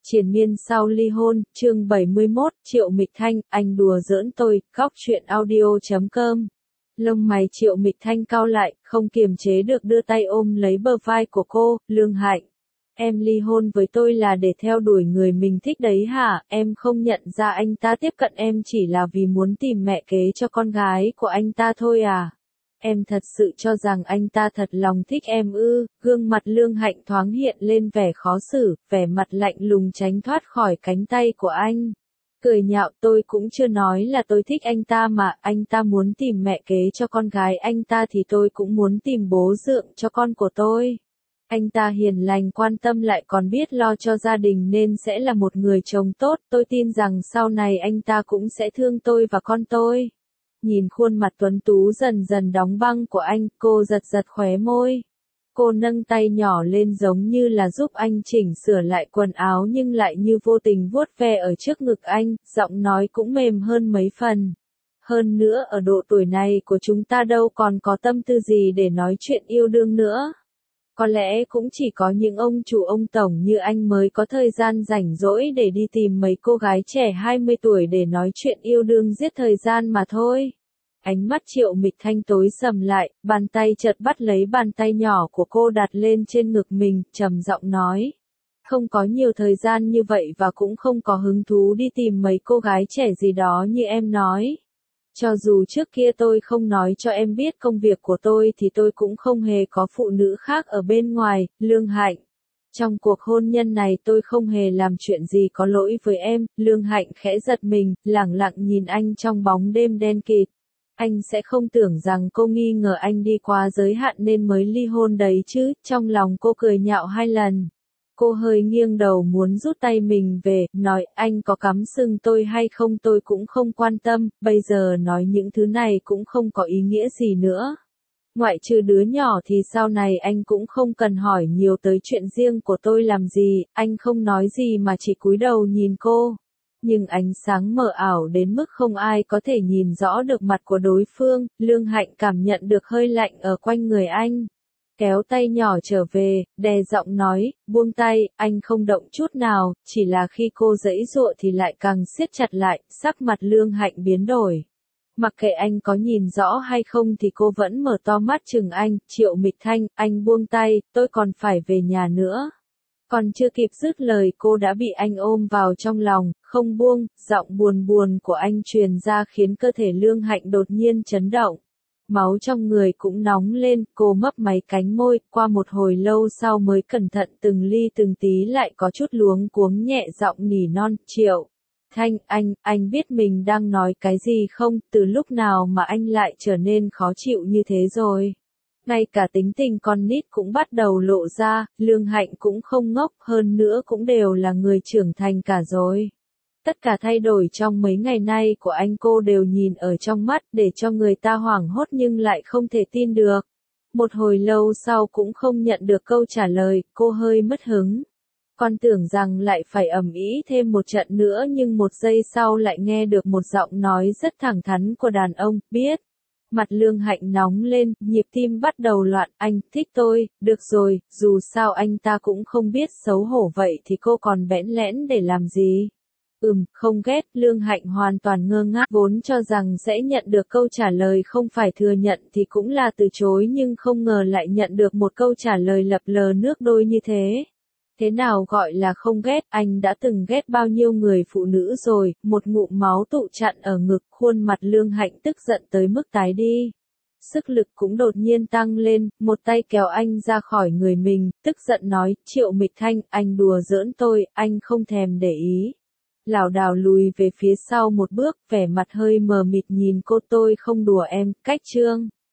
Triền miên sau ly hôn, chương 71, Triệu Mịch Thanh, anh đùa giỡn tôi, góc truyện audio.com. Lông mày Triệu Mịch Thanh cau lại, không kiềm chế được đưa tay ôm lấy bờ vai của cô, Lương Hạnh. Em ly hôn với tôi là để theo đuổi người mình thích đấy hả? Em không nhận ra anh ta tiếp cận em chỉ là vì muốn tìm mẹ kế cho con gái của anh ta thôi à? Em thật sự cho rằng anh ta thật lòng thích em ư? Gương mặt Lương Hạnh thoáng hiện lên vẻ khó xử, vẻ mặt lạnh lùng tránh thoát khỏi cánh tay của anh. Cười nhạo, tôi cũng chưa nói là tôi thích anh ta mà, anh ta muốn tìm mẹ kế cho con gái anh ta thì tôi cũng muốn tìm bố dượng cho con của tôi. Anh ta hiền lành quan tâm lại còn biết lo cho gia đình nên sẽ là một người chồng tốt, tôi tin rằng sau này anh ta cũng sẽ thương tôi và con tôi. Nhìn khuôn mặt tuấn tú dần dần đóng băng của anh, cô giật giật khóe môi. Cô nâng tay nhỏ lên giống như là giúp anh chỉnh sửa lại quần áo nhưng lại như vô tình vuốt ve ở trước ngực anh, giọng nói cũng mềm hơn mấy phần. Hơn nữa ở độ tuổi này của chúng ta đâu còn có tâm tư gì để nói chuyện yêu đương nữa. Có lẽ cũng chỉ có những ông chủ ông tổng như anh mới có thời gian rảnh rỗi để đi tìm mấy cô gái trẻ 20 tuổi để nói chuyện yêu đương giết thời gian mà thôi. Ánh mắt Triệu Mịch Thanh tối sầm lại, bàn tay chợt bắt lấy bàn tay nhỏ của cô đặt lên trên ngực mình, trầm giọng nói. Không có nhiều thời gian như vậy và cũng không có hứng thú đi tìm mấy cô gái trẻ gì đó như em nói. Cho dù trước kia tôi không nói cho em biết công việc của tôi thì tôi cũng không hề có phụ nữ khác ở bên ngoài, Lương Hạnh. Trong cuộc hôn nhân này tôi không hề làm chuyện gì có lỗi với em, Lương Hạnh khẽ giật mình, lẳng lặng nhìn anh trong bóng đêm đen kịt. Anh sẽ không tưởng rằng cô nghi ngờ anh đi quá giới hạn nên mới ly hôn đấy chứ, trong lòng cô cười nhạo 2 lần. Cô hơi nghiêng đầu muốn rút tay mình về, nói anh có cắm sừng tôi hay không tôi cũng không quan tâm, bây giờ nói những thứ này cũng không có ý nghĩa gì nữa. Ngoại trừ đứa nhỏ thì sau này anh cũng không cần hỏi nhiều tới chuyện riêng của tôi làm gì, anh không nói gì mà chỉ cúi đầu nhìn cô. Nhưng ánh sáng mờ ảo đến mức không ai có thể nhìn rõ được mặt của đối phương, Lương Hạnh cảm nhận được hơi lạnh ở quanh người anh. Kéo tay nhỏ trở về, đè giọng nói, buông tay, anh không động chút nào, chỉ là khi cô giãy giụa thì lại càng siết chặt lại, sắc mặt Lương Hạnh biến đổi. Mặc kệ anh có nhìn rõ hay không thì cô vẫn mở to mắt chừng anh, Triệu Mịch Thanh, anh buông tay, tôi còn phải về nhà nữa. Còn chưa kịp dứt lời cô đã bị anh ôm vào trong lòng, không buông, giọng buồn buồn của anh truyền ra khiến cơ thể Lương Hạnh đột nhiên chấn động. Máu trong người cũng nóng lên, cô mấp máy cánh môi, qua một hồi lâu sau mới cẩn thận từng ly từng tí lại có chút luống cuống nhẹ giọng nỉ non, Triệu Thanh, anh biết mình đang nói cái gì không, từ lúc nào mà anh lại trở nên khó chịu như thế rồi. Ngay cả tính tình con nít cũng bắt đầu lộ ra, Lương Hạnh cũng không ngốc, hơn nữa cũng đều là người trưởng thành cả rồi. Tất cả thay đổi trong mấy ngày nay của anh cô đều nhìn ở trong mắt để cho người ta hoảng hốt nhưng lại không thể tin được. Một hồi lâu sau cũng không nhận được câu trả lời, cô hơi mất hứng. Con tưởng rằng lại phải ầm ĩ thêm một trận nữa nhưng một giây sau lại nghe được một giọng nói rất thẳng thắn của đàn ông, biết. Mặt Lương Hạnh nóng lên, nhịp tim bắt đầu loạn, anh thích tôi, được rồi, dù sao anh ta cũng không biết xấu hổ vậy thì cô còn bẽn lẽn để làm gì. Không ghét, Lương Hạnh hoàn toàn ngơ ngác, vốn cho rằng sẽ nhận được câu trả lời không phải thừa nhận thì cũng là từ chối nhưng không ngờ lại nhận được một câu trả lời lập lờ nước đôi như thế. Thế nào gọi là không ghét, anh đã từng ghét bao nhiêu người phụ nữ rồi, một ngụm máu tụ chặn ở ngực, khuôn mặt Lương Hạnh tức giận tới mức tái đi. Sức lực cũng đột nhiên tăng lên, một tay kéo anh ra khỏi người mình, tức giận nói, Triệu Mịch Thanh, anh đùa giỡn tôi, anh không thèm để ý. Lảo đảo lùi về phía sau một bước, vẻ mặt hơi mờ mịt nhìn cô, tôi không đùa em, cách chương.